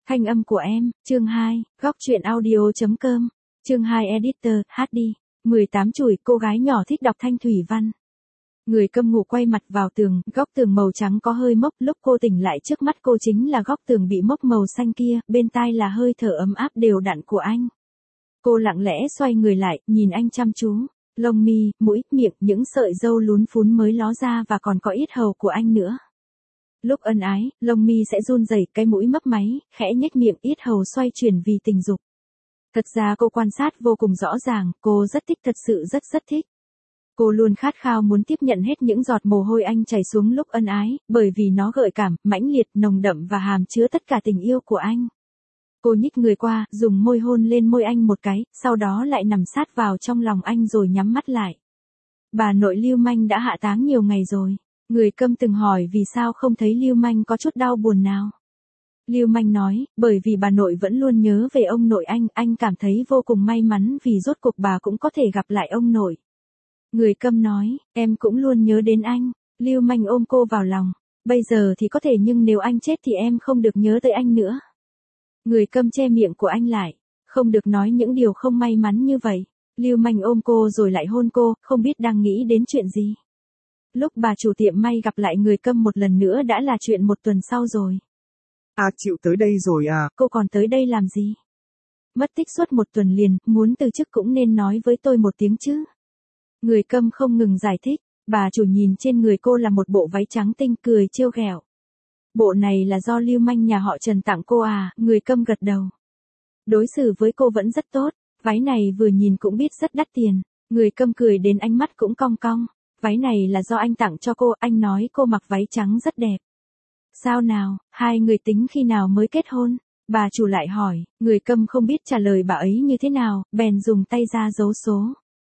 Thanh âm của em, chương 2, góc truyện audio.com, chương 2 editor, HD, 18 chùi, cô gái nhỏ thích đọc thanh thủy văn. Người câm ngủ quay mặt vào tường, góc tường màu trắng có hơi mốc, lúc cô tỉnh lại trước mắt cô chính là góc tường bị mốc màu xanh kia, bên tai là hơi thở ấm áp đều đặn của anh. Cô lặng lẽ xoay người lại, nhìn anh chăm chú, lông mi, mũi, miệng, những sợi râu lún phún mới ló ra và còn có yết hầu của anh nữa. Lúc ân ái, lông mi sẽ run rẩy, cái mũi mấp máy, khẽ nhếch miệng, yết hầu xoay chuyển vì tình dục. Thật ra cô quan sát vô cùng rõ ràng, cô rất thích, thật sự rất thích. Cô luôn khát khao muốn tiếp nhận hết những giọt mồ hôi anh chảy xuống lúc ân ái, bởi vì nó gợi cảm, mãnh liệt, nồng đậm và hàm chứa tất cả tình yêu của anh. Cô nhích người qua, dùng môi hôn lên môi anh một cái, sau đó lại nằm sát vào trong lòng anh rồi nhắm mắt lại. Bà nội Lưu Manh đã hạ táng nhiều ngày rồi. Người câm từng hỏi vì sao không thấy Lưu Manh có chút đau buồn nào. Lưu Manh nói, bởi vì bà nội vẫn luôn nhớ về ông nội anh cảm thấy vô cùng may mắn vì rốt cuộc bà cũng có thể gặp lại ông nội. Người câm nói, em cũng luôn nhớ đến anh. Lưu Manh ôm cô vào lòng, bây giờ thì có thể nhưng nếu anh chết thì em không được nhớ tới anh nữa. Người câm che miệng của anh lại, không được nói những điều không may mắn như vậy. Lưu Manh ôm cô rồi lại hôn cô, không biết đang nghĩ đến chuyện gì. Lúc bà chủ tiệm may gặp lại người câm một lần nữa đã là chuyện một tuần sau rồi. À, chịu tới đây rồi à? Cô còn tới đây làm gì? Mất tích suốt một tuần liền, muốn từ chức cũng nên nói với tôi một tiếng chứ. Người câm không ngừng giải thích, bà chủ nhìn trên người cô là một bộ váy trắng tinh, cười trêu ghẹo. Bộ này là do Lưu Manh nhà họ Trần tặng cô à? Người câm gật đầu. Đối xử với cô vẫn rất tốt, váy này vừa nhìn cũng biết rất đắt tiền. Người câm cười đến ánh mắt cũng cong cong. Váy này là do anh tặng cho cô, anh nói cô mặc váy trắng rất đẹp. Sao nào, hai người tính khi nào mới kết hôn? Bà chủ lại hỏi, người câm không biết trả lời bà ấy như thế nào, bèn dùng tay ra dấu số.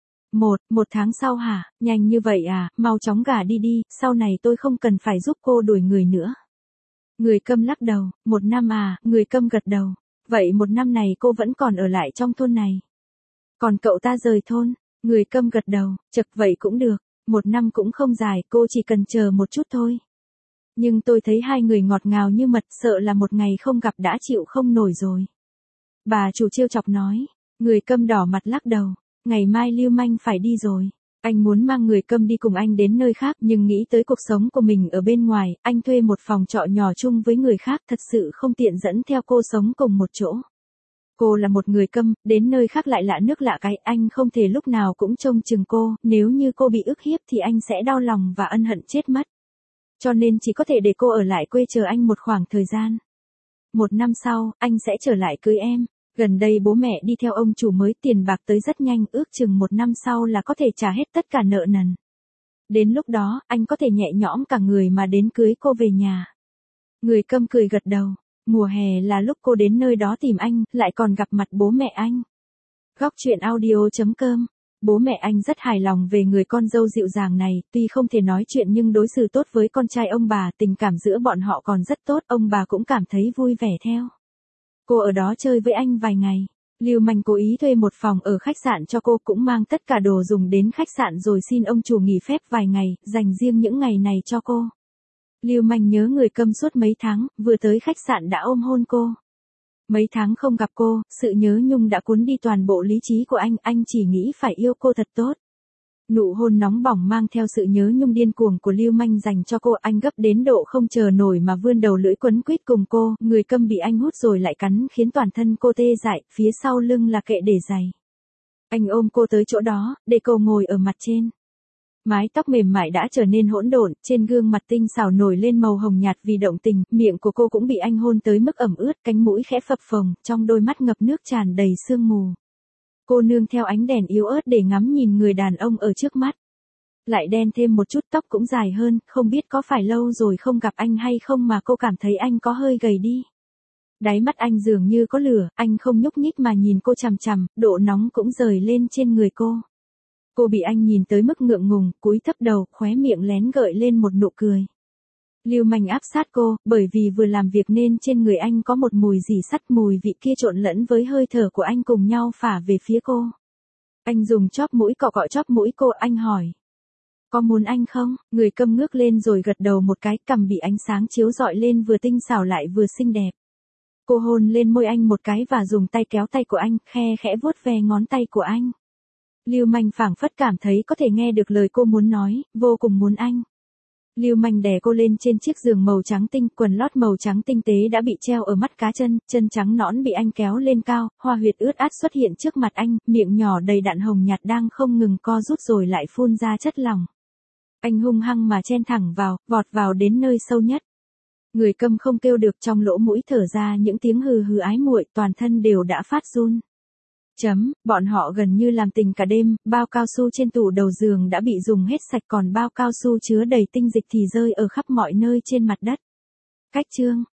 Một tháng sau hả, nhanh như vậy à, mau chóng gả đi đi, sau này tôi không cần phải giúp cô đuổi người nữa. Người câm lắc đầu, 1 năm à, người câm gật đầu. Vậy 1 năm này cô vẫn còn ở lại trong thôn này. Còn cậu ta rời thôn, người câm gật đầu, chật vậy cũng được. 1 năm cũng không dài, cô chỉ cần chờ một chút thôi. Nhưng tôi thấy hai người ngọt ngào như mật, sợ là một ngày không gặp đã chịu không nổi rồi. Bà chủ trêu chọc nói, người câm đỏ mặt lắc đầu, ngày mai Lưu Manh phải đi rồi. Anh muốn mang người câm đi cùng anh đến nơi khác nhưng nghĩ tới cuộc sống của mình ở bên ngoài, anh thuê một phòng trọ nhỏ chung với người khác thật sự không tiện dẫn theo cô sống cùng một chỗ. Cô là một người câm, đến nơi khác lại lạ nước lạ cái, anh không thể lúc nào cũng trông chừng cô, nếu như cô bị ức hiếp thì anh sẽ đau lòng và ân hận chết mất. Cho nên chỉ có thể để cô ở lại quê chờ anh một khoảng thời gian. 1 năm sau, anh sẽ trở lại cưới em. Gần đây bố mẹ đi theo ông chủ mới, tiền bạc tới rất nhanh, ước chừng 1 năm sau là có thể trả hết tất cả nợ nần. Đến lúc đó, anh có thể nhẹ nhõm cả người mà đến cưới cô về nhà. Người câm cười gật đầu. Mùa hè là lúc cô đến nơi đó tìm anh, lại còn gặp mặt bố mẹ anh. Góc truyện audio.com. Bố mẹ anh rất hài lòng về người con dâu dịu dàng này, tuy không thể nói chuyện nhưng đối xử tốt với con trai ông bà, tình cảm giữa bọn họ còn rất tốt, ông bà cũng cảm thấy vui vẻ theo. Cô ở đó chơi với anh vài ngày. Lưu Manh cố ý thuê một phòng ở khách sạn cho cô, cũng mang tất cả đồ dùng đến khách sạn rồi xin ông chủ nghỉ phép vài ngày, dành riêng những ngày này cho cô. Lưu Manh nhớ người câm suốt mấy tháng, vừa tới khách sạn đã ôm hôn cô. Mấy tháng không gặp cô, sự nhớ nhung đã cuốn đi toàn bộ lý trí của anh chỉ nghĩ phải yêu cô thật tốt. Nụ hôn nóng bỏng mang theo sự nhớ nhung điên cuồng của Lưu Manh dành cho cô, anh gấp đến độ không chờ nổi mà vươn đầu lưỡi quấn quýt cùng cô, người câm bị anh hút rồi lại cắn khiến toàn thân cô tê dại, phía sau lưng là kệ để giày. Anh ôm cô tới chỗ đó, để cô ngồi ở mặt trên. Mái tóc mềm mại đã trở nên hỗn độn, trên gương mặt tinh xảo nổi lên màu hồng nhạt vì động tình, miệng của cô cũng bị anh hôn tới mức ẩm ướt, cánh mũi khẽ phập phồng, trong đôi mắt ngập nước tràn đầy sương mù. Cô nương theo ánh đèn yếu ớt để ngắm nhìn người đàn ông ở trước mắt. Lại đen thêm một chút, tóc cũng dài hơn, không biết có phải lâu rồi không gặp anh hay không mà cô cảm thấy anh có hơi gầy đi. Đáy mắt anh dường như có lửa, anh không nhúc nhích mà nhìn cô chằm chằm, độ nóng cũng dời lên trên người cô. Cô bị anh nhìn tới mức ngượng ngùng, cúi thấp đầu, khóe miệng lén gợi lên một nụ cười. Lưu Manh áp sát cô, bởi vì vừa làm việc nên trên người anh có một mùi rỉ sắt, mùi vị kia trộn lẫn với hơi thở của anh cùng nhau phả về phía cô. Anh dùng chóp mũi cọ cọ chóp mũi cô, anh hỏi. Có muốn anh không? Người câm ngước lên rồi gật đầu một cái, cằm bị ánh sáng chiếu rọi lên vừa tinh xảo lại vừa xinh đẹp. Cô hôn lên môi anh một cái và dùng tay kéo tay của anh, khe khẽ vuốt ve ngón tay của anh. Lưu Manh phảng phất cảm thấy có thể nghe được lời cô muốn nói, vô cùng muốn anh. Lưu Manh đè cô lên trên chiếc giường màu trắng tinh, quần lót màu trắng tinh tế đã bị treo ở mắt cá chân, chân trắng nõn bị anh kéo lên cao, hoa huyệt ướt át xuất hiện trước mặt anh, miệng nhỏ đầy đặn hồng nhạt đang không ngừng co rút rồi lại phun ra chất lỏng. Anh hung hăng mà chen thẳng vào, vọt vào đến nơi sâu nhất. Người câm không kêu được, trong lỗ mũi thở ra những tiếng hừ hừ ái muội, toàn thân đều đã phát run. Bọn họ gần như làm tình cả đêm, bao cao su trên tủ đầu giường đã bị dùng hết sạch, còn bao cao su chứa đầy tinh dịch thì rơi ở khắp mọi nơi trên mặt đất. Cách chương